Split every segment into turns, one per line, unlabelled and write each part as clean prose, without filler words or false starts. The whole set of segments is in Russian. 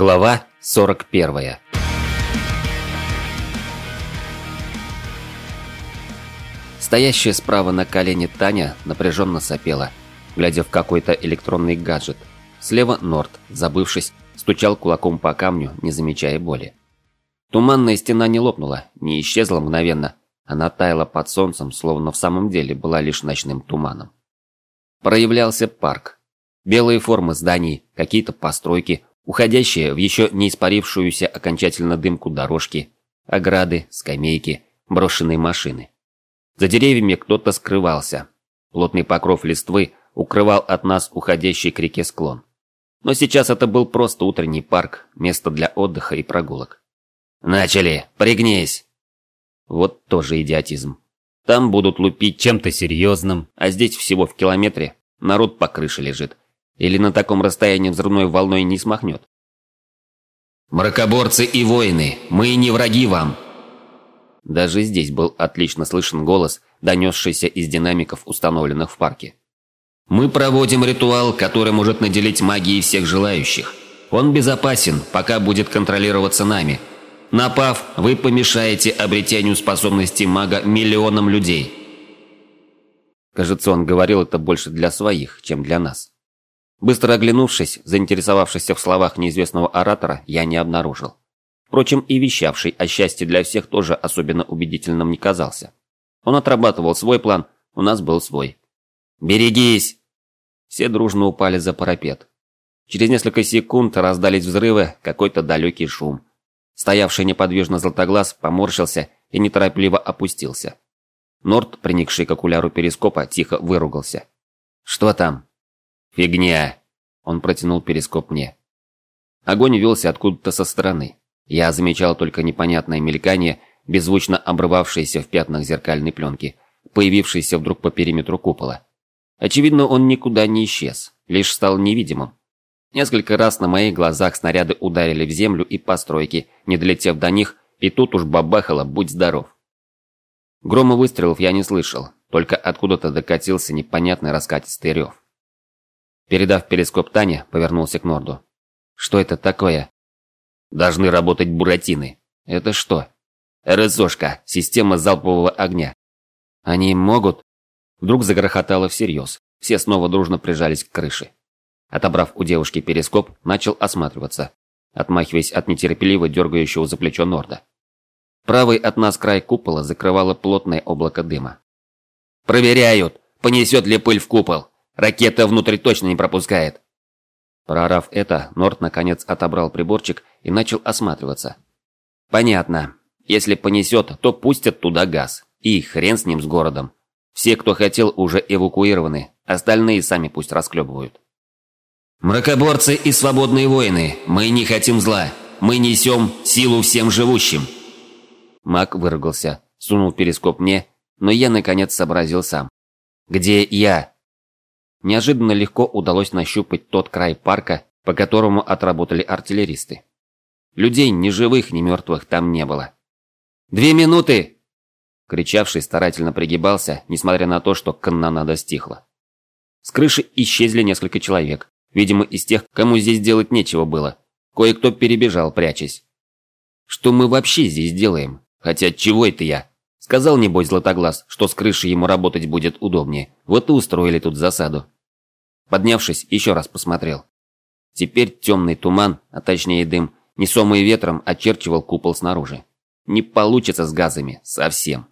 Глава 41. Стоящая справа на колене Таня напряженно сопела, глядя в какой-то электронный гаджет. Слева Норд, забывшись, стучал кулаком по камню, не замечая боли. Туманная стена не лопнула, не исчезла мгновенно, она таяла под солнцем, словно в самом деле была лишь ночным туманом. Проявлялся парк. Белые формы зданий, какие-то постройки, уходящие в еще не испарившуюся окончательно дымку дорожки, ограды, скамейки, брошенные машины. За деревьями кто-то скрывался. Плотный покров листвы укрывал от нас уходящий к реке склон. Но сейчас это был просто утренний парк, место для отдыха и прогулок. «Начали! Пригнись!» Вот тоже идиотизм. Там будут лупить чем-то серьезным, а здесь всего в километре народ по крыше лежит. Или на таком расстоянии взрывной волной не смахнет. «Мракоборцы и воины, мы не враги вам!» Даже здесь был отлично слышен голос, донесшийся из динамиков, установленных в парке. «Мы проводим ритуал, который может наделить магией всех желающих. Он безопасен, пока будет контролироваться нами. Напав, вы помешаете обретению способностей мага миллионам людей». Кажется, он говорил это больше для своих, чем для нас. Быстро оглянувшись, заинтересовавшись в словах неизвестного оратора, я не обнаружил. Впрочем, и вещавший о счастье для всех тоже особенно убедительным не казался. Он отрабатывал свой план, у нас был свой. «Берегись!» Все дружно упали за парапет. Через несколько секунд раздались взрывы, какой-то далекий шум. Стоявший неподвижно Златоглаз поморщился и неторопливо опустился. Норд, приникший к окуляру перископа, тихо выругался. «Что там?» «Фигня!» Он протянул перископ мне. Огонь велся откуда-то со стороны. Я замечал только непонятное мелькание, беззвучно обрывавшееся в пятнах зеркальной пленки, появившееся вдруг по периметру купола. Очевидно, он никуда не исчез, лишь стал невидимым. Несколько раз на моих глазах снаряды ударили в землю и постройки, не долетев до них, и тут уж бабахало, будь здоров. Грома выстрелов я не слышал, только откуда-то докатился непонятный раскатистый рев. Передав перископ Тане, повернулся к Норду. «Что это такое?» «Должны работать буратины». «Это что?» «РСОшка, система залпового огня». «Они могут?» Вдруг загрохотало всерьез. Все снова дружно прижались к крыше. Отобрав у девушки перископ, начал осматриваться, отмахиваясь от нетерпеливо дергающего за плечо Норда. Правый от нас край купола закрывало плотное облако дыма. «Проверяют, понесет ли пыль в купол. Ракета внутрь точно не пропускает». Проорав это, Норд наконец отобрал приборчик и начал осматриваться. «Понятно. Если понесет, то пустят туда газ. И хрен с ним, с городом. Все, кто хотел, уже эвакуированы. Остальные сами пусть расклебывают». «Мракоборцы и свободные воины, мы не хотим зла. Мы несем силу всем живущим». Маг выругался, сунул перископ мне, но я наконец сообразил сам. «Где я?» Неожиданно легко удалось нащупать тот край парка, по которому отработали артиллеристы. Людей ни живых, ни мертвых там не было. «2 минуты!» Кричавший старательно пригибался, несмотря на то, что канонада стихла. С крыши исчезли несколько человек, видимо, из тех, кому здесь делать нечего было. Кое-кто перебежал, прячась. «Что мы вообще здесь делаем? Хотя чего это я?» Сказал, небось, Златоглаз, что с крыши ему работать будет удобнее. Вот и устроили тут засаду. Поднявшись, еще раз посмотрел. Теперь темный туман, а точнее дым, несомый ветром, очерчивал купол снаружи. Не получится с газами. Совсем.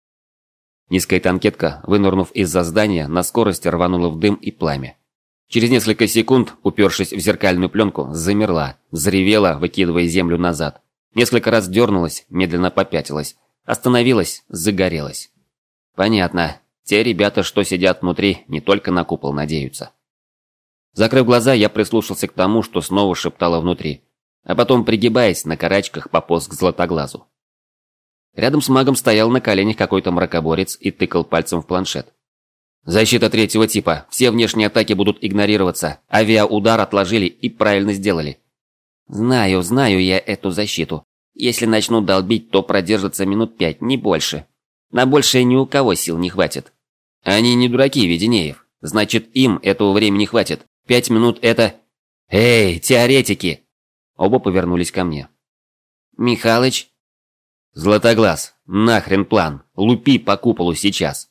Низкая танкетка, вынырнув из-за здания, на скорости рванула в дым и пламя. Через несколько секунд, упершись в зеркальную пленку, замерла, взревела, выкидывая землю назад. Несколько раз дернулась, медленно попятилась. Остановилась, загорелась. Понятно. Те ребята, что сидят внутри, не только на купол надеются. Закрыв глаза, я прислушался к тому, что снова шептало внутри. А потом, пригибаясь, на карачках пополз к Златоглазу. Рядом с магом стоял на коленях какой-то мракоборец и тыкал пальцем в планшет. «Защита 3-го типа. Все внешние атаки будут игнорироваться. Авиаудар отложили и правильно сделали». «Знаю я эту защиту. Если начнут долбить, то продержится минут 5, не больше. На большее ни у кого сил не хватит». «Они не дураки, Веденеев. Значит, им этого времени хватит. 5 минут это...» «Эй, теоретики!» Оба повернулись ко мне.
«Михалыч?»
«Златоглаз, нахрен план, лупи по куполу сейчас!»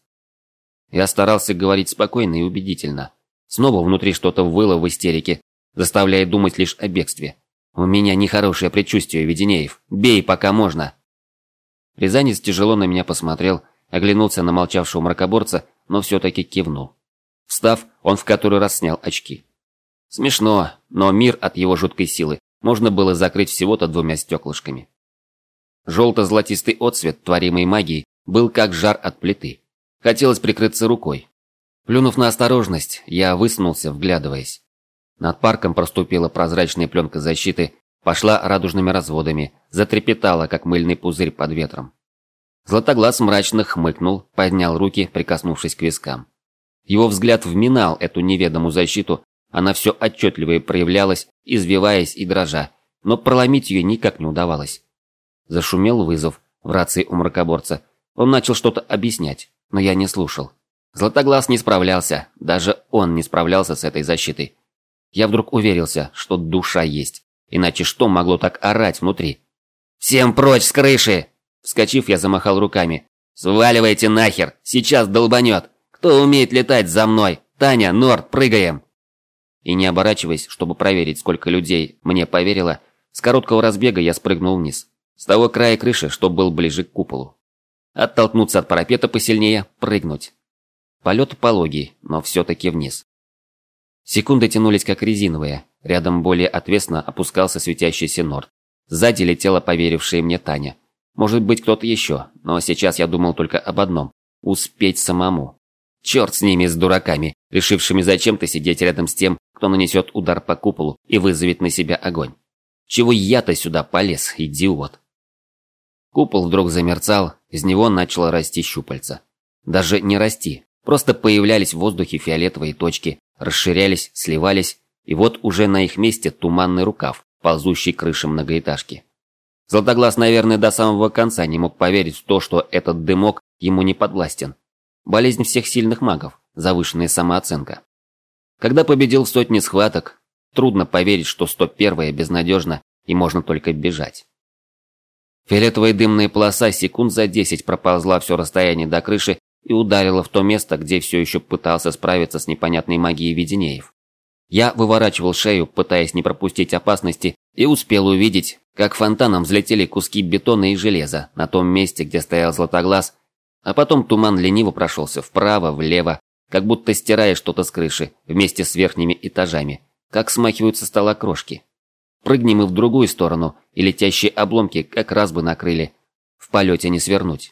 Я старался говорить спокойно и убедительно. Снова внутри что-то выло в истерике, заставляя думать лишь о бегстве. «У меня нехорошее предчувствие, Веденеев. Бей, пока можно!» Рязанец тяжело на меня посмотрел, оглянулся на молчавшего мракоборца, но все-таки кивнул. Встав, он в который раз снял очки. Смешно, но мир от его жуткой силы можно было закрыть всего-то 2 стеклышками. Желто-золотистый отсвет творимой магии был как жар от плиты. Хотелось прикрыться рукой. Плюнув на осторожность, я высунулся, вглядываясь. Над парком проступила прозрачная пленка защиты, пошла радужными разводами, затрепетала, как мыльный пузырь под ветром. Златоглаз мрачно хмыкнул, поднял руки, прикоснувшись к вискам. Его взгляд вминал эту неведомую защиту, она все отчетливее проявлялась, извиваясь и дрожа, но проломить ее никак не удавалось. Зашумел вызов в рации у мракоборца. Он начал что-то объяснять, но я не слушал. Златоглаз не справлялся, даже он не справлялся с этой защитой. Я вдруг уверился, что душа есть, иначе что могло так орать внутри? «Всем прочь с крыши!» Вскочив, я замахал руками. «Сваливайте нахер! Сейчас долбанет! Кто умеет летать за мной? Таня, Норд, прыгаем!» И не оборачиваясь, чтобы проверить, сколько людей мне поверило, с короткого разбега я спрыгнул вниз. С того края крыши, что был ближе к куполу. Оттолкнуться от парапета посильнее, прыгнуть. Полет пологий, но все-таки вниз. Секунды тянулись как резиновые. Рядом более ответственно опускался светящийся Норд. Сзади летела поверившая мне Таня. Может быть, кто-то еще, но сейчас я думал только об одном – успеть самому. Черт с ними, с дураками, решившими зачем-то сидеть рядом с тем, кто нанесет удар по куполу и вызовет на себя огонь. Чего я-то сюда полез, идиот? Купол вдруг замерцал, из него начало расти щупальца. Даже не расти, просто появлялись в воздухе фиолетовые точки, расширялись, сливались, и вот уже на их месте туманный рукав, ползущий к крыше многоэтажки. Златоглаз, наверное, до самого конца не мог поверить в то, что этот дымок ему не подвластен. Болезнь всех сильных магов, завышенная самооценка. Когда победил в 100 схваток, трудно поверить, что 101-я безнадежна и можно только бежать. Фиолетовая дымная полоса секунд за 10 проползла все расстояние до крыши и ударила в то место, где все еще пытался справиться с непонятной магией Веденеев. Я выворачивал шею, пытаясь не пропустить опасности, и успел увидеть, как фонтаном взлетели куски бетона и железа на том месте, где стоял Златоглаз, а потом туман лениво прошелся вправо, влево, как будто стирая что-то с крыши, вместе с верхними этажами, как смахивают со стола крошки. Прыгнем мы в другую сторону, и летящие обломки как раз бы накрыли. В полете не свернуть.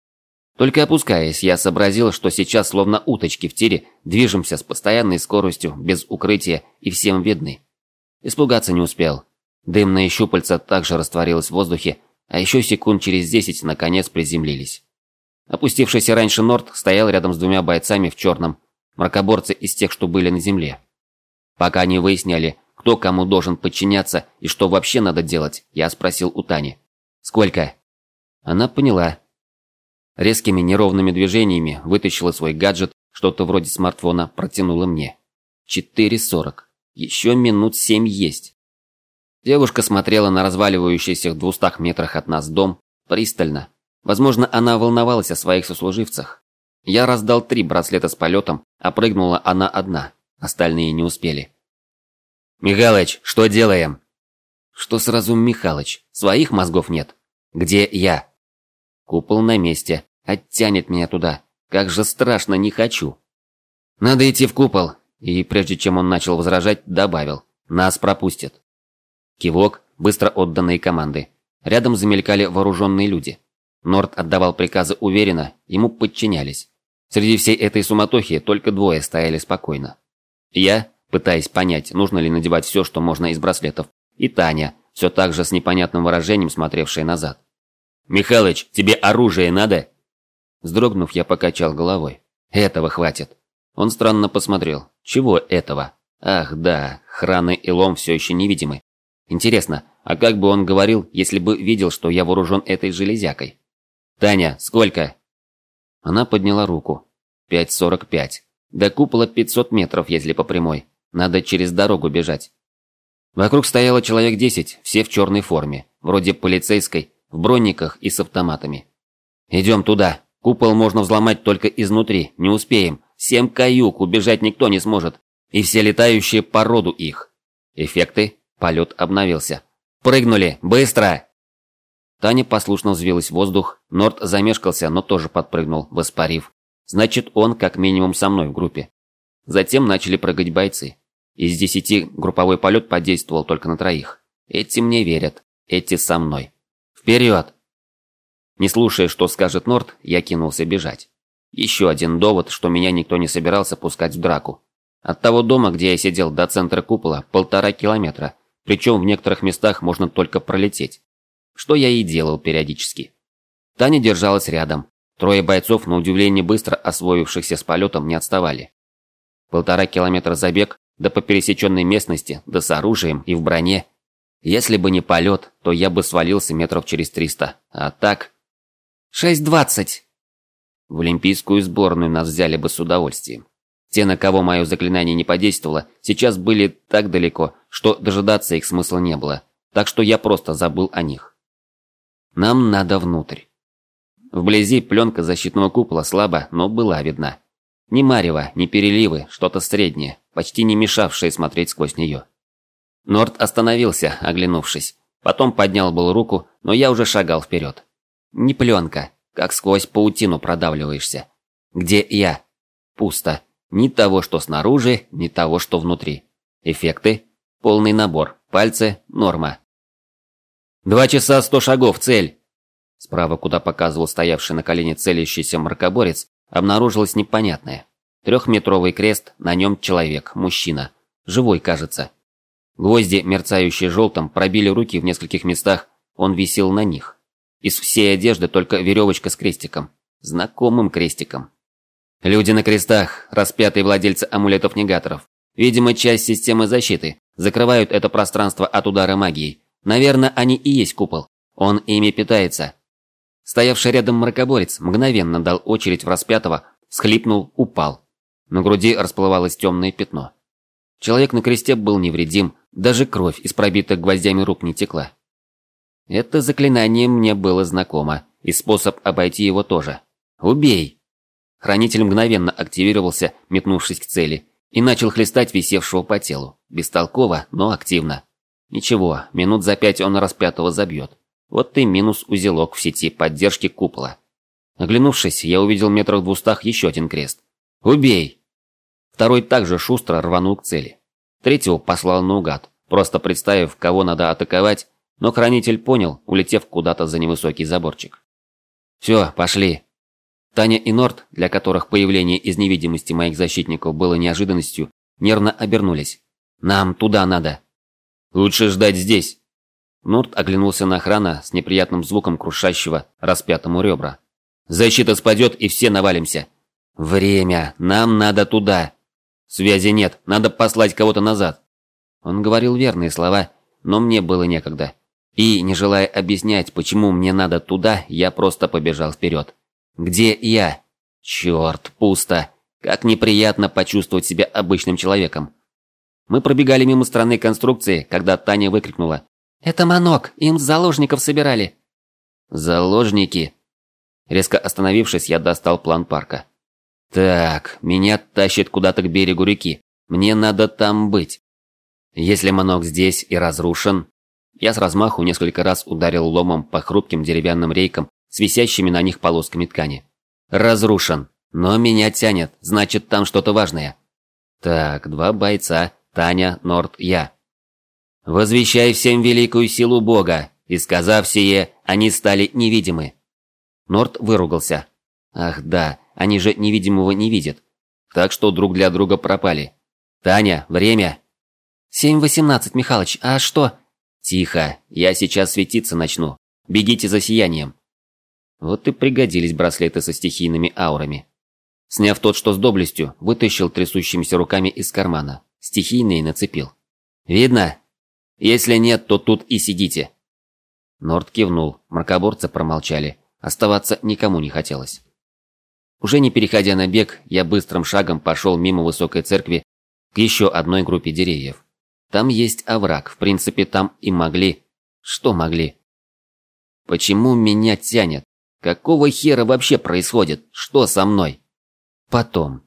Только опускаясь, я сообразил, что сейчас, словно уточки в тире, движемся с постоянной скоростью, без укрытия и всем видны. Испугаться не успел. Дымное щупальце также растворилось в воздухе, а еще секунд через 10 наконец приземлились. Опустившийся раньше Норд стоял рядом с 2 бойцами в черном, мракоборцы из тех, что были на земле. Пока не выясняли, кто кому должен подчиняться и что вообще надо делать, я спросил у Тани. «Сколько?» Она поняла. Резкими неровными движениями вытащила свой гаджет, что-то вроде смартфона, протянула мне. 4:40. Еще минут 7 есть. Девушка смотрела на разваливающийся в 200 метрах от нас дом пристально. Возможно, она волновалась о своих сослуживцах. Я раздал 3 браслета с полетом, а прыгнула она одна. Остальные не успели. «Михалыч, что делаем?» «Что сразу Михалыч? Своих мозгов нет. Где я?» Купол на месте. Оттянет меня туда. Как же страшно, не хочу. «Надо идти в купол». И прежде чем он начал возражать, добавил. «Нас пропустят». Кивок, быстро отданные команды. Рядом замелькали вооруженные люди. Норд отдавал приказы уверенно, ему подчинялись. Среди всей этой суматохи только 2 стояли спокойно. Я, пытаясь понять, нужно ли надевать все, что можно из браслетов, и Таня, все так же с непонятным выражением смотревшая назад. «Михалыч, тебе оружие надо?» Вздрогнув, я покачал головой. «Этого хватит». Он странно посмотрел. «Чего этого?» «Ах, да, Храны и Лом все еще невидимы. Интересно, а как бы он говорил, если бы видел, что я вооружен этой железякой?» «Таня, сколько?» Она подняла руку. 5:45. До купола 500 метров, если по прямой. Надо через дорогу бежать. Вокруг стояло человек 10, все в черной форме, вроде полицейской, в брониках и с автоматами. «Идем туда. Купол можно взломать только изнутри, не успеем. 7 каюк, убежать никто не сможет. И все летающие по роду их». Эффекты. Полет обновился. «Прыгнули! Быстро!» Таня послушно взвилась в воздух, Норд замешкался, но тоже подпрыгнул, воспарив. Значит, он как минимум со мной в группе. Затем начали прыгать бойцы. Из 10 групповой полет подействовал только на 3. Эти мне верят, эти со мной. Вперед! Не слушая, что скажет Норд, я кинулся бежать. Еще один довод, что меня никто не собирался пускать в драку. От того дома, где я сидел, до центра купола 1,5 километра, причем в некоторых местах можно только пролететь. Что я и делал периодически. Таня держалась рядом. 3 бойцов, на удивление быстро освоившихся с полетом, не отставали. 1,5 километра забег, да по пересеченной местности, да с оружием и в броне. Если бы не полет, то я бы свалился метров через 300. А так...
6:20.
В олимпийскую сборную нас взяли бы с удовольствием. Те, на кого мое заклинание не подействовало, сейчас были так далеко, что дожидаться их смысла не было. Так что я просто забыл о них. Нам надо внутрь. Вблизи пленка защитного купола слабо, но была видна. Ни марево, ни переливы, что-то среднее, почти не мешавшее смотреть сквозь нее. Норд остановился, оглянувшись. Потом поднял был руку, но я уже шагал вперед. Не пленка, как сквозь паутину продавливаешься. Где я? Пусто. Ни того, что снаружи, ни того, что внутри. Эффекты? Полный набор. Пальцы? Норма. 2 часа 100 шагов, цель. Справа, куда показывал стоявший на колене целящийся мракоборец, обнаружилось непонятное. 3-метровый крест, на нем человек, мужчина. Живой, кажется. Гвозди, мерцающие желтым, пробили руки в нескольких местах, он висел на них. Из всей одежды только веревочка с крестиком. Знакомым крестиком. Люди на крестах, распятые владельцы амулетов-негаторов. Видимо, часть системы защиты. Закрывают это пространство от удара магией. Наверное, они и есть купол. Он ими питается. Стоявший рядом мракоборец мгновенно дал очередь в распятого, всхлипнул, упал. На груди расплывалось темное пятно. Человек на кресте был невредим, даже кровь из пробитых гвоздями рук не текла. Это заклинание мне было знакомо, и способ обойти его тоже. «Убей!» Хранитель мгновенно активировался, метнувшись к цели, и начал хлестать висевшего по телу. Бестолково, но активно. Ничего, минут за 5 он распятого забьет. Вот и минус узелок в сети поддержки купола. Оглянувшись, я увидел метрах в 200 еще один крест. «Убей!» Второй также шустро рванул к цели. Третьего послал наугад, просто представив, кого надо атаковать, но хранитель понял, улетев куда-то за невысокий заборчик. «Все, пошли!» Таня и Норд, для которых появление из невидимости моих защитников было неожиданностью, нервно обернулись. «Нам туда надо!» «Лучше ждать здесь!» Норд оглянулся на охрана с неприятным звуком крушащего распятому ребра. «Защита спадет, и все навалимся!» «Время! Нам надо туда!» «Связи нет, надо послать кого-то назад!» Он говорил верные слова, но мне было некогда. И, не желая объяснять, почему мне надо туда, я просто побежал вперед. «Где я?» «Черт, пусто! Как неприятно почувствовать себя обычным человеком!» Мы пробегали мимо странной конструкции, когда Таня выкрикнула:
«Это манок, им заложников собирали».
«Заложники?» Резко остановившись, я достал план парка. «Так, меня тащит куда-то к берегу реки. Мне надо там быть. Если манок здесь и разрушен...» Я с размаху несколько раз ударил ломом по хрупким деревянным рейкам с висящими на них полосками ткани. «Разрушен. Но меня тянет, значит, там что-то важное». «Так, 2 бойца. Таня, Норд, я. Возвещай всем великую силу Бога, и сказав сие, они стали невидимы». Норд выругался. «Ах да, они же невидимого не видят. Так что друг для друга пропали. Таня, время!»
7:18, Михалыч, а что?»
«Тихо, я сейчас светиться начну. Бегите за сиянием». Вот и пригодились браслеты со стихийными аурами. Сняв тот, что с доблестью, вытащил трясущимися руками из кармана. Стихийные нацепил. «Видно? Если нет, то тут и сидите». Норд кивнул, мракоборцы промолчали. Оставаться никому не хотелось. Уже не переходя на бег, я быстрым шагом пошел мимо высокой церкви к еще одной группе деревьев. Там есть овраг, в принципе, там и могли. Что могли? Почему меня тянет? Какого хера вообще происходит? Что со мной? Потом.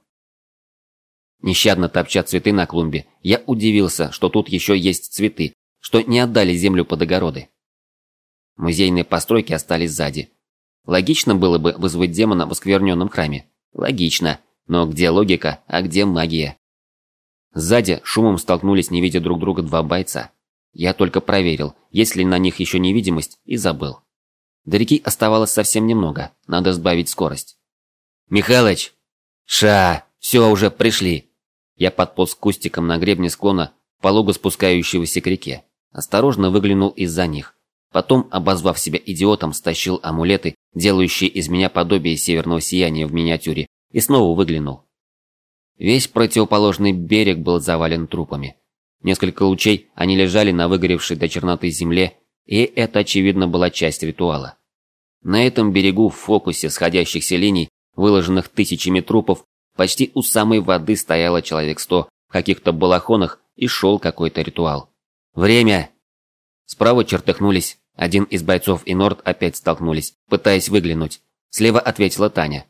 Нещадно топча цветы на клумбе, я удивился, что тут еще есть цветы, что не отдали землю под огороды. Музейные постройки остались сзади. Логично было бы вызвать демона в оскверненном храме. Логично. Но где логика, а где магия? Сзади шумом столкнулись, не видя друг друга, два бойца. Я только проверил, есть ли на них еще невидимость, и забыл. До реки оставалось совсем немного, надо сбавить скорость. «Михалыч!» «Ша! Все, уже пришли!» Я подполз к кустикам на гребне склона, полого спускающегося к реке. Осторожно выглянул из-за них. Потом, обозвав себя идиотом, стащил амулеты, делающие из меня подобие северного сияния в миниатюре, и снова выглянул. Весь противоположный берег был завален трупами. Несколько лучей, они лежали на выгоревшей до черноты земле, и это, очевидно, была часть ритуала. На этом берегу, в фокусе сходящихся линий, выложенных тысячами трупов, почти у самой воды стояло человек 100 в каких-то балахонах, и шел какой-то ритуал. «Время!» Справа чертыхнулись, один из бойцов и Норд опять столкнулись, пытаясь выглянуть. Слева ответила Таня.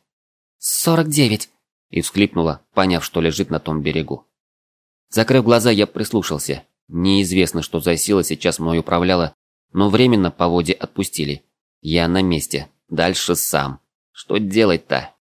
49.
И всхлипнула, поняв, что лежит на том берегу. Закрыв глаза, я прислушался. Неизвестно, что за сила сейчас мной управляла, но временно поводья отпустили. Я на месте, дальше сам. Что делать-то?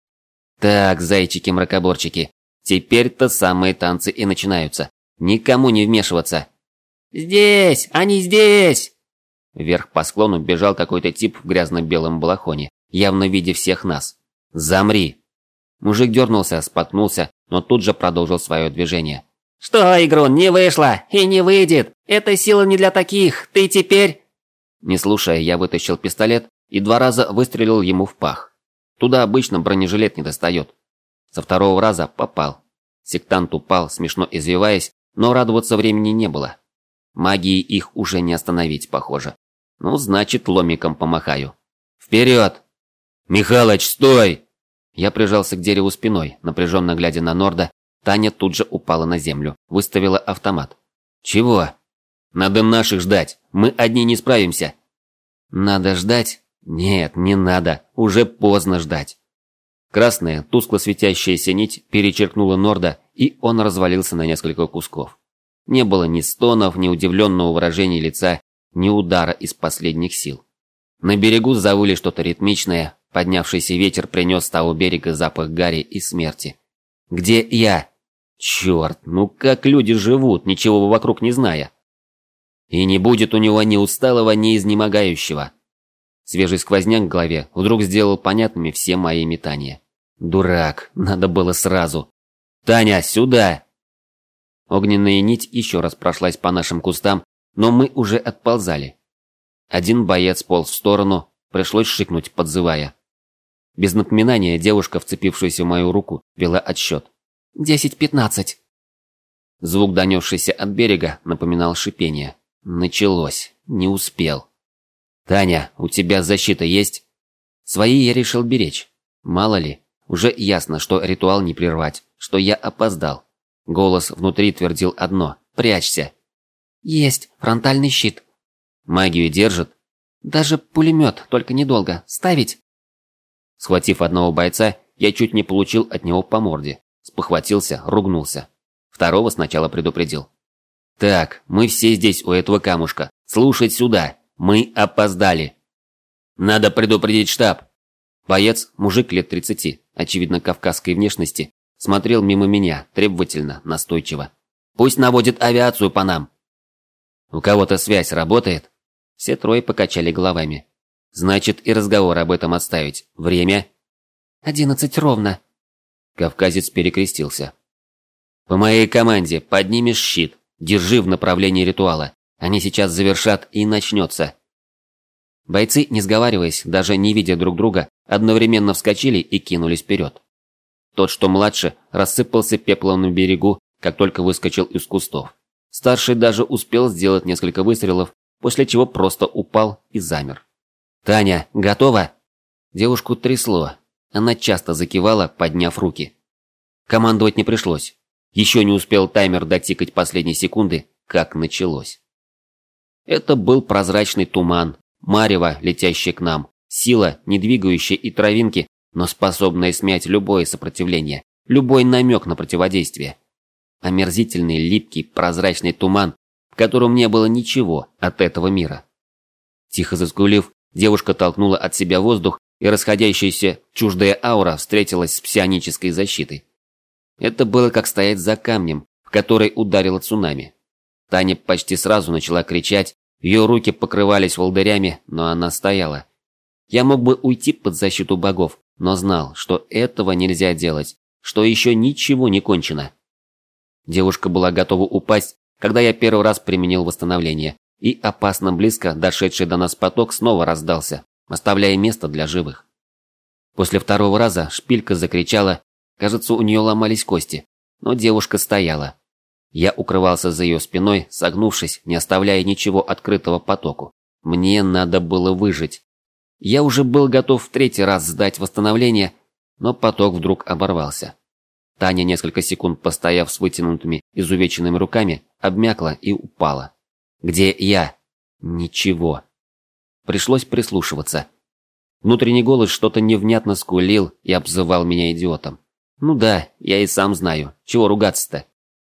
Так, зайчики-мракоборчики, теперь-то самые танцы и начинаются. Никому не вмешиваться. «Здесь! Они здесь!» Вверх по склону бежал какой-то тип в грязно-белом балахоне, явно видя всех нас. «Замри!» Мужик дернулся, споткнулся, но тут же продолжил свое движение. «Что, Игрун, не вышло и не выйдет! Эта сила не для таких! Ты теперь...» Не слушая, я вытащил пистолет и 2 раза выстрелил ему в пах. Туда обычно бронежилет не достает. Со 2-го раза попал. Сектант упал, смешно извиваясь, но радоваться времени не было. Магии их уже не остановить, похоже. Ну, значит, ломиком помахаю. «Вперед!» «Михалыч, стой!» Я прижался к дереву спиной, напряженно глядя на Норда. Таня тут же упала на землю, выставила автомат. «Чего?» «Надо наших ждать, мы одни не справимся». «Надо ждать?» «Нет, не надо, уже поздно ждать». Красная, тускло светящаяся нить перечеркнула Норда, и он развалился на несколько кусков. Не было ни стонов, ни удивленного выражения лица, ни удара из последних сил. На берегу завыли что-то ритмичное, поднявшийся ветер принес с того берега запах гари и смерти. «Где я?» «Черт, ну как люди живут, ничего вокруг не зная?» И не будет у него ни усталого, ни изнемогающего. Свежий сквозняк в голове вдруг сделал понятными все мои метания. Дурак, надо было сразу. «Таня, сюда!» Огненная нить еще раз прошлась по нашим кустам, но мы уже отползали. Один боец полз в сторону, пришлось шикнуть, подзывая. Без напоминания девушка, вцепившаяся в мою руку, вела отсчет.
10-15.
Звук, донесшийся от берега, напоминал шипение. Началось. Не успел. «Таня, у тебя защита есть?» Свои я решил беречь. Мало ли, уже ясно, что ритуал не прервать, что я опоздал. Голос внутри твердил одно: «Прячься!»
Есть, фронтальный щит.
Магию держит?
Даже пулемет, только недолго. Ставить?
Схватив одного бойца, я чуть не получил от него по морде. Спохватился, ругнулся. Второго сначала предупредил. «Так, мы все здесь у этого камушка. Слушать сюда. Мы опоздали. Надо предупредить штаб». Боец, мужик лет 30, очевидно кавказской внешности, смотрел мимо меня, требовательно, настойчиво. «Пусть наводит авиацию по нам». «У кого-то связь работает?» Все трое покачали головами. «Значит, и разговор об этом отставить. Время?»
11 ровно».
Кавказец перекрестился. «По моей команде поднимешь щит. Держи в направлении ритуала. Они сейчас завершат, и начнется». Бойцы, не сговариваясь, даже не видя друг друга, одновременно вскочили и кинулись вперед. Тот, что младше, рассыпался пеплом на берегу, как только выскочил из кустов. Старший даже успел сделать несколько выстрелов, после чего просто упал и замер. «Таня, готова?» Девушку трясло. Она часто закивала, подняв руки. Командовать не пришлось. Еще не успел таймер дотикать последней секунды, как началось. Это был прозрачный туман, марево, летящее к нам, сила, не двигающая и травинки, но способная смять любое сопротивление, любой намек на противодействие. Омерзительный, липкий, прозрачный туман, в котором не было ничего от этого мира. Тихо заскулив, девушка толкнула от себя воздух, и расходящаяся чуждая аура встретилась с псионической защитой. Это было как стоять за камнем, в который ударило цунами. Таня почти сразу начала кричать, ее руки покрывались волдырями, но она стояла. Я мог бы уйти под защиту богов, но знал, что этого нельзя делать, что еще ничего не кончено. Девушка была готова упасть, когда я первый раз применил восстановление, и опасно близко дошедший до нас поток снова раздался, оставляя место для живых. После второго раза шпилька закричала, кажется, у нее ломались кости, но девушка стояла. Я укрывался за ее спиной, согнувшись, не оставляя ничего открытого потоку. Мне надо было выжить. Я уже был готов в третий раз сдать восстановление, но поток вдруг оборвался. Таня, несколько секунд постояв с вытянутыми, изувеченными руками, обмякла и упала. Где я? Ничего. Пришлось прислушиваться. Внутренний голос что-то невнятно скулил и обзывал меня идиотом. Ну да, я и сам знаю, чего ругаться-то.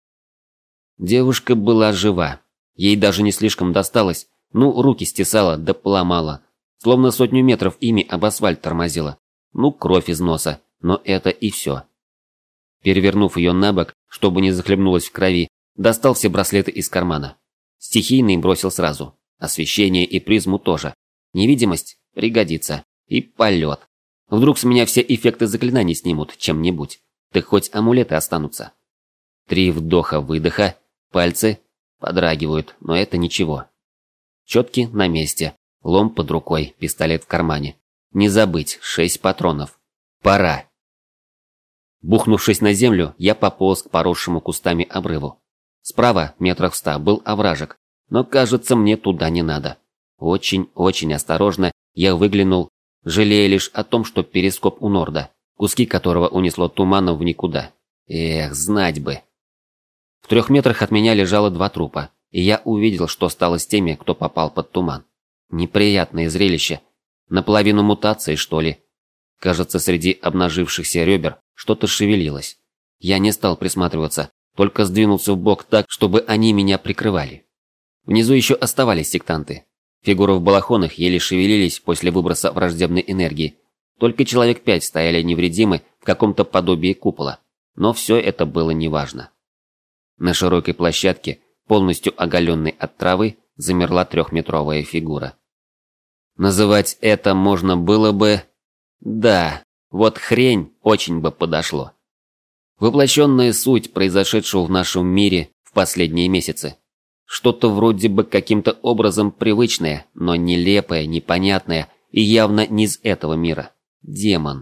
Девушка была жива. Ей даже не слишком досталось, руки стесала да поломала. Словно 100 метров ими об асфальт тормозила. Кровь из носа, но это и все. Перевернув ее на бок, чтобы не захлебнулась в крови, достал все браслеты из кармана. Стихийный бросил сразу. Освещение и призму тоже. Невидимость пригодится. И полет. Вдруг с меня все эффекты заклинаний снимут чем-нибудь. Так хоть амулеты останутся. 3 вдоха-выдоха. Пальцы подрагивают, но это ничего. Четки на месте. Лом под рукой, пистолет в кармане. Не забыть, 6 патронов. Пора. Бухнувшись на землю, я пополз к поросшему кустами обрыву. Справа, метрах в 100, был овражек, но кажется, мне туда не надо. Очень-очень осторожно я выглянул, жалея лишь о том, что перископ у Норда, куски которого унесло туманом в никуда. Эх, знать бы. В 3 метрах от меня лежало 2 трупа, и я увидел, что стало с теми, кто попал под туман. Неприятное зрелище. Наполовину мутации, что ли. Кажется, среди обнажившихся ребер что-то шевелилось. Я не стал присматриваться, только сдвинулся вбок так, чтобы они меня прикрывали. Внизу еще оставались сектанты. Фигуры в балахонах еле шевелились после выброса враждебной энергии. Только человек 5 стояли невредимы в каком-то подобии купола. Но все это было неважно. На широкой площадке, полностью оголенной от травы, замерла 3-метровая фигура. Называть это можно было бы... Да, вот хрень очень бы подошло. Воплощенная суть произошедшего в нашем мире в последние месяцы. Что-то вроде бы каким-то образом привычное, но нелепое, непонятное и явно не из этого мира. Демон.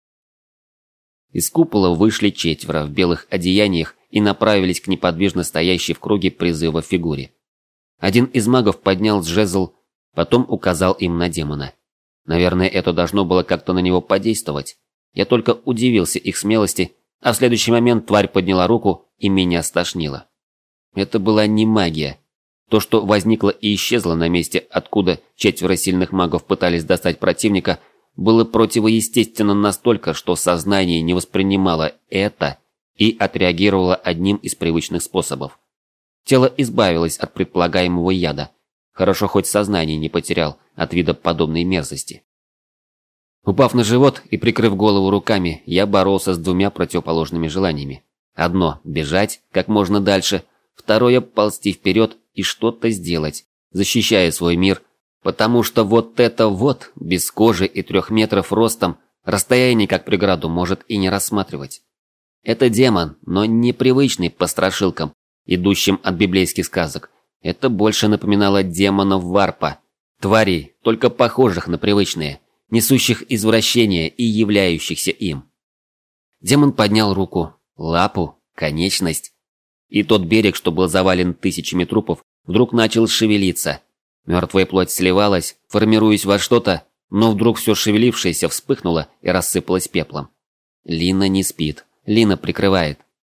Из купола вышли 4 в белых одеяниях и направились к неподвижно стоящей в круге призыва фигуре. Один из магов поднял жезл, потом указал им на демона. Наверное, это должно было как-то на него подействовать. Я только удивился их смелости, а в следующий момент тварь подняла руку и меня стошнило. Это была не магия. То, что возникло и исчезло на месте, откуда 4 сильных магов пытались достать противника, было противоестественно настолько, что сознание не воспринимало это и отреагировало одним из привычных способов. Тело избавилось от предполагаемого яда. Хорошо, хоть сознание не потерял от вида подобной мерзости. Упав на живот и прикрыв голову руками, я боролся с 2 противоположными желаниями. Одно – бежать как можно дальше, второе – ползти вперед и что-то сделать, защищая свой мир, потому что вот это вот, без кожи и 3 метров ростом, расстояние как преграду может и не рассматривать. Это демон, но непривычный по страшилкам, идущим от библейских сказок. Это больше напоминало демонов варпа, тварей, только похожих на привычные, несущих извращения и являющихся им. Демон поднял руку, лапу, конечность. И тот берег, что был завален тысячами трупов, вдруг начал шевелиться. Мертвая плоть сливалась, формируясь во что-то, но вдруг все шевелившееся вспыхнуло и рассыпалось пеплом. Лина не спит, Лина прикрывает.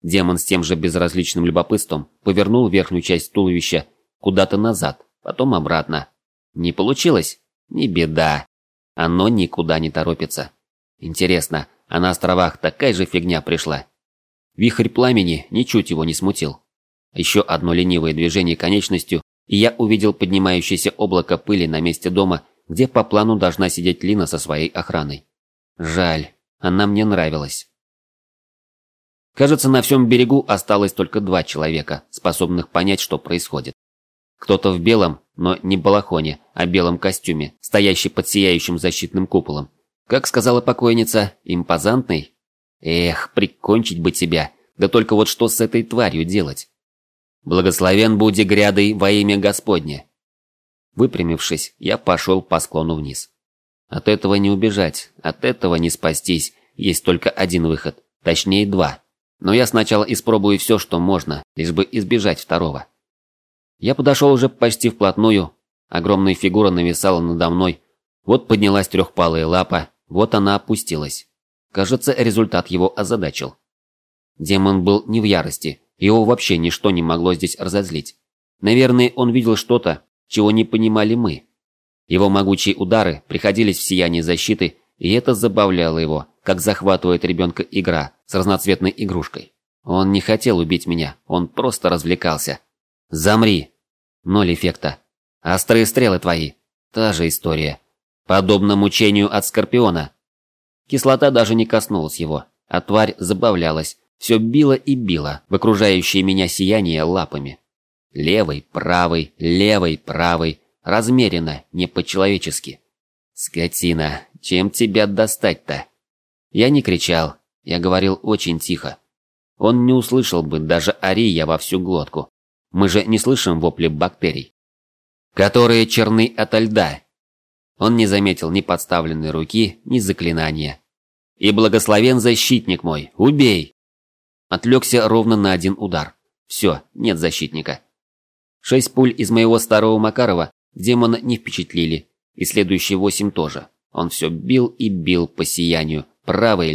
Демон с тем же безразличным любопытством повернул верхнюю часть туловища куда-то назад, потом обратно. Не получилось? Не беда. Оно никуда не торопится. Интересно, а на островах такая же фигня пришла? Вихрь пламени ничуть его не смутил. Еще одно ленивое движение конечностью, и я увидел поднимающееся облако пыли на месте дома, где по плану должна сидеть Лина со своей охраной. Жаль, она мне нравилась. Кажется, на всем берегу осталось только 2 человека, способных понять, что происходит. Кто-то в белом, но не балахоне, а белом костюме, стоящий под сияющим защитным куполом. Как сказала покойница, импозантный? Эх, прикончить бы тебя, да только вот что с этой тварью делать? Благословен буди грядой во имя Господне. Выпрямившись, я пошел по склону вниз. От этого не убежать, от этого не спастись, есть только один выход, точнее 2. Но я сначала испробую все, что можно, лишь бы избежать второго. Я подошел уже почти вплотную, огромная фигура нависала надо мной, вот поднялась трехпалая лапа, вот она опустилась. Кажется, результат его озадачил. Демон был не в ярости, его вообще ничто не могло здесь разозлить. Наверное, он видел что-то, чего не понимали мы. Его могучие удары приходились в сияние защиты, и это забавляло его, как захватывает ребенка игра с разноцветной игрушкой. Он не хотел убить меня, он просто развлекался. Замри. 0 эффекта. Острые стрелы твои. Та же история. Подобно мучению от скорпиона. Кислота даже не коснулась его, а тварь забавлялась, все било и било в окружающее меня сияние лапами. Левый, правый, размеренно, не по-человечески. Скотина, чем тебя достать-то? Я не кричал, я говорил очень тихо. Он не услышал бы, даже ори я во всю глотку. Мы же не слышим вопли бактерий, которые черны ото льда. Он не заметил ни подставленной руки, ни заклинания. И благословен защитник мой, убей! Отвлекся ровно на 1 удар. Все, нет защитника. 6 пуль из моего старого Макарова демона не впечатлили, и следующие 8 тоже. Он все бил и бил по сиянию, правой,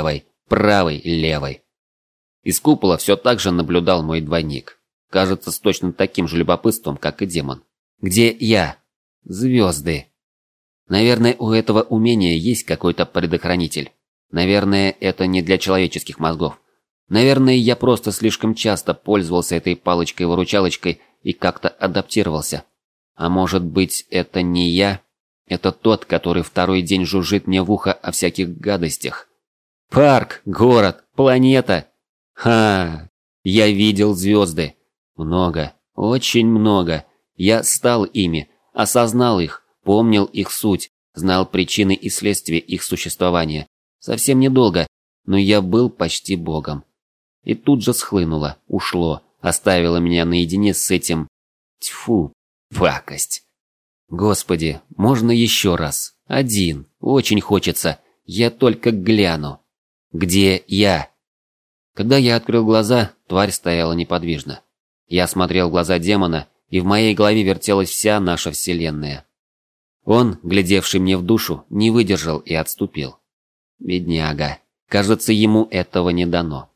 левой. Из купола все так же наблюдал мой двойник. Кажется, с точно таким же любопытством, как и демон. Где я? Звезды. Наверное, у этого умения есть какой-то предохранитель. Наверное, это не для человеческих мозгов. Наверное, я просто слишком часто пользовался этой палочкой-выручалочкой и как-то адаптировался. А может быть, это не я? Это тот, который второй день жужжит мне в ухо о всяких гадостях. Парк, город, планета. Ха! Я видел звезды. Много, очень много. Я стал ими, осознал их, помнил их суть, знал причины и следствия их существования. Совсем недолго, но я был почти богом. И тут же схлынуло, ушло, оставило меня наедине с этим... Тьфу, пакость. Господи, можно еще раз? 1, очень хочется. Я только гляну. Где я? Когда я открыл глаза, тварь стояла неподвижно. Я смотрел в глаза демона, и в моей голове вертелась вся наша вселенная. Он, глядевший мне в душу, не выдержал и отступил. Бедняга. Кажется, ему этого не дано.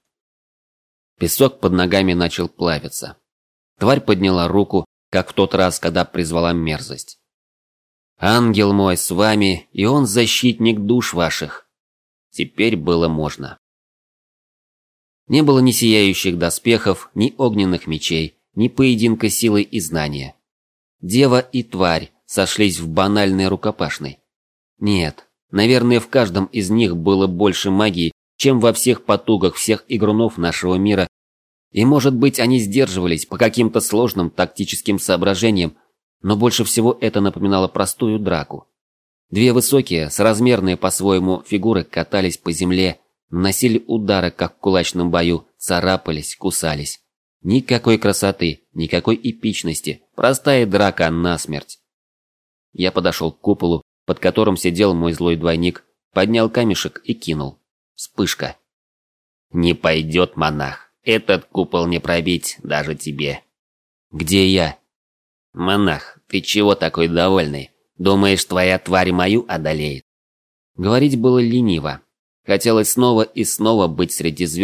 Песок под ногами начал плавиться. Тварь подняла руку, как в тот раз, когда призвала мерзость. «Ангел мой с вами, и он защитник душ ваших». Теперь было можно. Не было ни сияющих доспехов, ни огненных мечей, ни поединка силы и знания. Дева и тварь сошлись в банальной рукопашной. Нет, наверное, в каждом из них было больше магии, чем во всех потугах всех игрунов нашего мира, и, может быть, они сдерживались по каким-то сложным тактическим соображениям, но больше всего это напоминало простую драку. 2 высокие, соразмерные по-своему фигуры катались по земле, наносили удары, как в кулачном бою, царапались, кусались. Никакой красоты, никакой эпичности, простая драка насмерть. Я подошел к куполу, под которым сидел мой злой двойник, поднял камешек и кинул. Вспышка. «Не пойдет, монах. Этот купол не пробить даже тебе». «Где я?» «Монах, ты чего такой довольный? Думаешь, твоя тварь мою одолеет?» Говорить было лениво. Хотелось снова и снова быть среди звезд,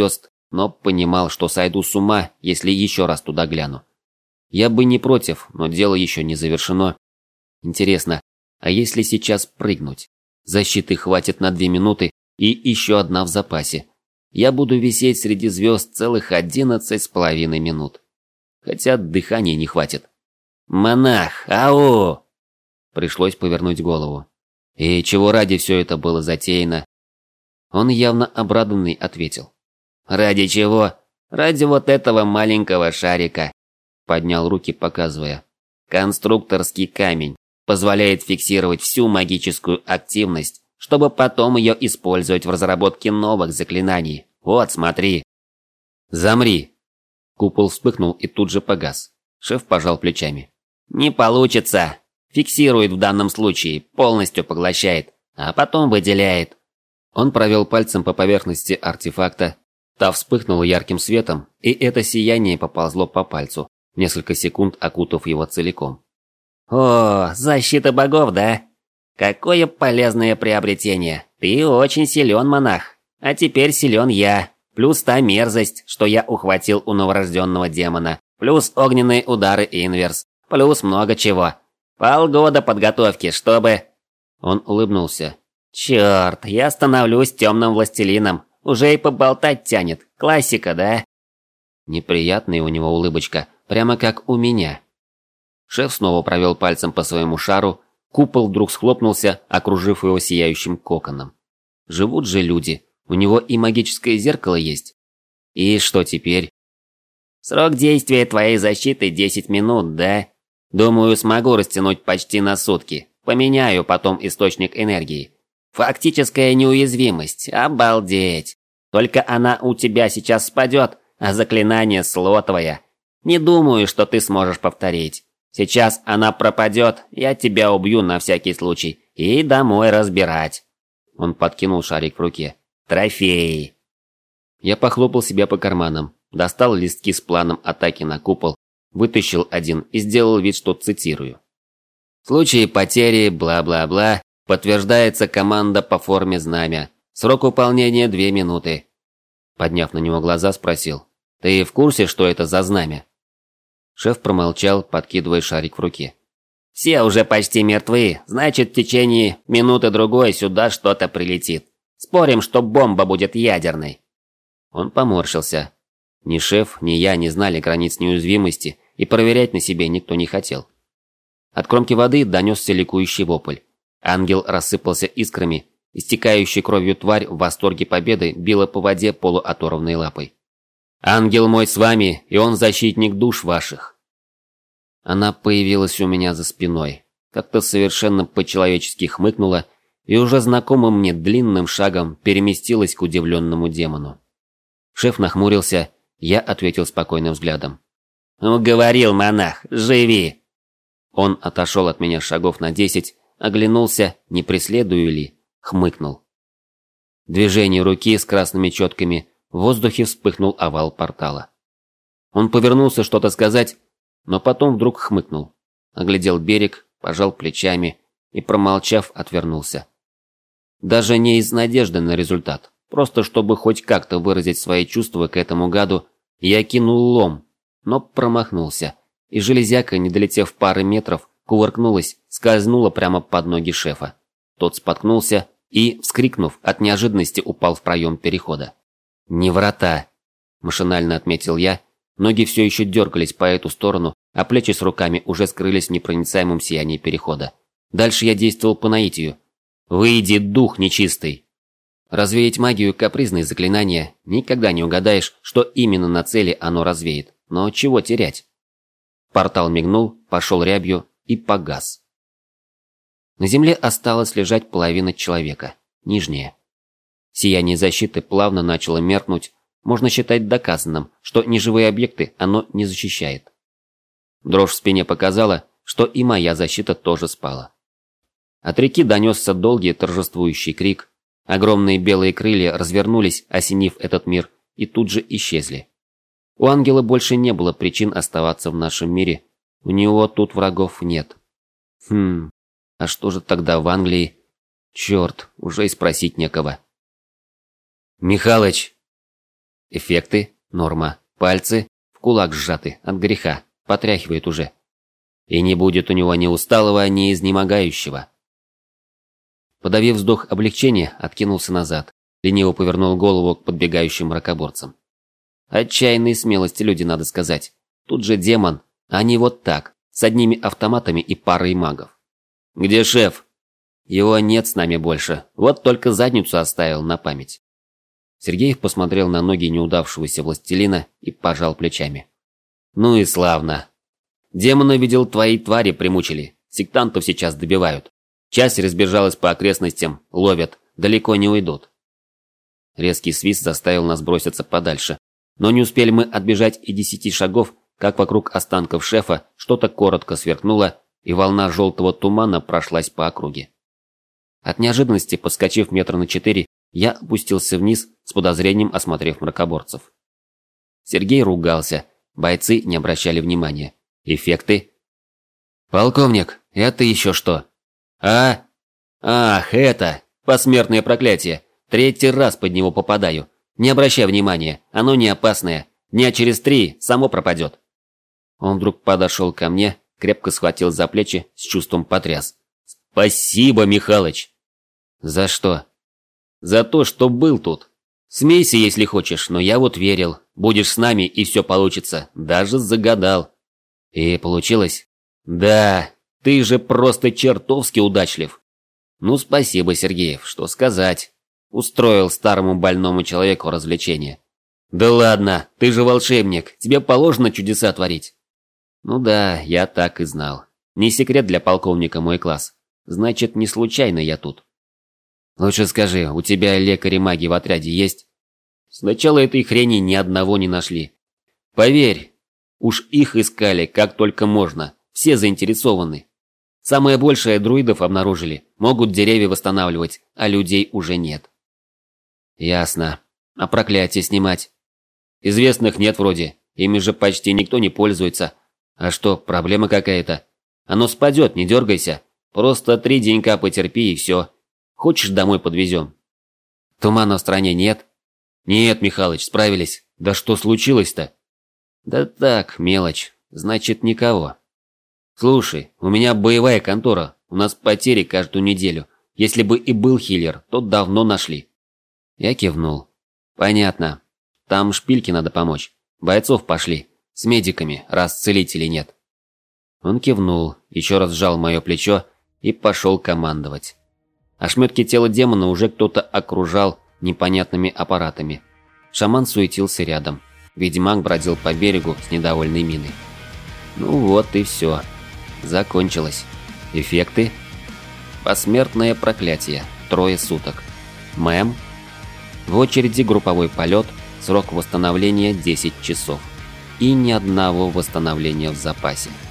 но понимал, что сойду с ума, если еще раз туда гляну. Я бы не против, но дело еще не завершено. Интересно, а если сейчас прыгнуть? Защиты хватит на 2 минуты и еще одна в запасе. Я буду висеть среди звезд целых 11,5 минут. Хотя дыхания не хватит. «Монах, ау!» Пришлось повернуть голову. И чего ради все это было затеяно? Он явно обрадованный ответил. «Ради чего? Ради вот этого маленького шарика», поднял руки, показывая. «Конструкторский камень позволяет фиксировать всю магическую активность, чтобы потом ее использовать в разработке новых заклинаний. Вот, смотри». «Замри!» Купол вспыхнул и тут же погас. Шеф пожал плечами. «Не получится. Фиксирует в данном случае, полностью поглощает, а потом выделяет». Он провел пальцем по поверхности артефакта. Та вспыхнула ярким светом, и это сияние поползло по пальцу, несколько секунд окутав его целиком. «О, защита богов, да? Какое полезное приобретение. Ты очень силен, монах. А теперь силен я. Плюс та мерзость, что я ухватил у новорожденного демона. Плюс огненные удары инверс. Плюс много чего. Полгода подготовки, чтобы...» Он улыбнулся. «Черт, я становлюсь темным властелином. Уже и поболтать тянет. Классика, да?» Неприятная у него улыбочка, прямо как у меня. Шеф снова провел пальцем по своему шару. Купол вдруг схлопнулся, окружив его сияющим коконом. Живут же люди. У него и магическое зеркало есть. И что теперь? «Срок действия твоей защиты 10 минут, да? Думаю, смогу растянуть почти на сутки. Поменяю потом источник энергии. Фактическая неуязвимость. Обалдеть. Только она у тебя сейчас спадет, а заклинание слотовое. Не думаю, что ты сможешь повторить. Сейчас она пропадет, я тебя убью на всякий случай. И домой разбирать». Он подкинул шарик в руке. «Трофеи». Я похлопал себя по карманам, достал листки с планом атаки на купол, вытащил один и сделал вид, что цитирую. «В случае потери, бла-бла-бла, подтверждается команда по форме знамя. Срок выполнения 2 минуты». Подняв на него глаза, спросил: «Ты в курсе, что это за знамя?» Шеф промолчал, подкидывая шарик в руке. «Все уже почти мертвы, значит, в течение минуты-другой сюда что-то прилетит. Спорим, что бомба будет ядерной». Он поморщился. Ни шеф, ни я не знали границ неуязвимости, и проверять на себе никто не хотел. От кромки воды донесся ликующий вопль. Ангел рассыпался искрами, истекающей кровью тварь в восторге победы била по воде полуоторванной лапой. «Ангел мой с вами, и он защитник душ ваших». Она появилась у меня за спиной, как-то совершенно по-человечески хмыкнула и уже знакомым мне длинным шагом переместилась к удивленному демону. Шеф нахмурился, я ответил спокойным взглядом. «Уговорил, монах, живи!» Он отошел от меня шагов на 10, оглянулся, не преследую ли, хмыкнул. Движение руки с красными четками, в воздухе вспыхнул овал портала. Он повернулся что-то сказать, но потом вдруг хмыкнул, оглядел берег, пожал плечами и, промолчав, отвернулся. Даже не из надежды на результат, просто чтобы хоть как-то выразить свои чувства к этому гаду, я кинул лом, но промахнулся, и железяка, не долетев пары метров, кувыркнулась, скользнула прямо под ноги шефа. Тот споткнулся и, вскрикнув, от неожиданности упал в проем перехода. «Не врата», – машинально отметил я, ноги все еще дергались по эту сторону, а плечи с руками уже скрылись в непроницаемом сиянии перехода. Дальше я действовал по наитию. «Выйди, дух нечистый!» Развеять магию – капризные заклинания, никогда не угадаешь, что именно на цели оно развеет, но чего терять? Портал мигнул, пошел рябью и погас. На земле осталась лежать половина человека, нижняя. Сияние защиты плавно начало меркнуть, можно считать доказанным, что неживые объекты оно не защищает. Дрожь в спине показала, что и моя защита тоже спала. От реки донесся долгий торжествующий крик. Огромные белые крылья развернулись, осенив этот мир, и тут же исчезли. У ангела больше не было причин оставаться в нашем мире. У него тут врагов нет. А что же тогда в Англии? Черт, уже и спросить некого. «Михалыч!» Эффекты – норма. Пальцы в кулак сжаты от греха, потряхивает уже. И не будет у него ни усталого, ни изнемогающего. Подавив вздох облегчения, откинулся назад, лениво повернул голову к подбегающим мракоборцам. Отчаянной смелости люди, надо сказать. Тут же демон, а не вот так, с одними автоматами и парой магов. «Где шеф?» «Его нет с нами больше, вот только задницу оставил на память». Сергеев посмотрел на ноги неудавшегося властелина и пожал плечами. «Ну и славно. Демона, видел, твои твари примучили, сектантов сейчас добивают. Часть разбежалась по окрестностям, ловят, далеко не уйдут». Резкий свист заставил нас броситься подальше, но не успели мы отбежать и 10 шагов, как вокруг останков шефа что-то коротко сверкнуло, и волна желтого тумана прошлась по округе. От неожиданности, подскочив метра на 4, я опустился вниз, с подозрением осмотрев мракоборцев. Сергей ругался, бойцы не обращали внимания. Эффекты? «Полковник, это еще что?» «А? Ах, это! Посмертное проклятие! 3-й раз под него попадаю. Не обращай внимания, оно не опасное. Дня через 3 само пропадет». Он вдруг подошел ко мне, крепко схватил за плечи, с чувством потряс. «Спасибо, Михалыч!» «За что?» «За то, что был тут. Смейся, если хочешь, но я вот верил. Будешь с нами, и все получится. Даже загадал». «И получилось?» «Да, ты же просто чертовски удачлив». «Ну, спасибо, Сергеев, что сказать. Устроил старому больному человеку развлечение». «Да ладно, ты же волшебник, тебе положено чудеса творить». «Ну да, я так и знал. Не секрет для полковника мой класс. Значит, не случайно я тут». «Лучше скажи, у тебя лекари-маги в отряде есть?» «Сначала этой хрени ни одного не нашли. Поверь, уж их искали как только можно, все заинтересованы. Самое большее друидов обнаружили, могут деревья восстанавливать, а людей уже нет». «Ясно. А проклятие снимать?» «Известных нет вроде, ими же почти никто не пользуется. А что, проблема какая-то? Оно спадет, не дергайся. Просто 3 денька потерпи и все. Хочешь, домой подвезем?» «Тумана в стране нет?» «Нет, Михалыч, справились. Да что случилось-то?» «Да так, мелочь. Значит, никого». «Слушай, у меня боевая контора. У нас потери каждую неделю. Если бы и был хиллер, то давно нашли». Я кивнул. «Понятно. Там шпильке надо помочь. Бойцов пошли. С медиками, раз целителей нет». Он кивнул, еще раз сжал мое плечо и пошел командовать. Ошметки тела демона уже кто-то окружал непонятными аппаратами. Шаман суетился рядом. Ведьмак бродил по берегу с недовольной миной. Ну вот и все. Закончилось. Эффекты? Посмертное проклятие. 3 суток. Мэм? В очереди групповой полет. Срок восстановления 10 часов. И ни одного восстановления в запасе.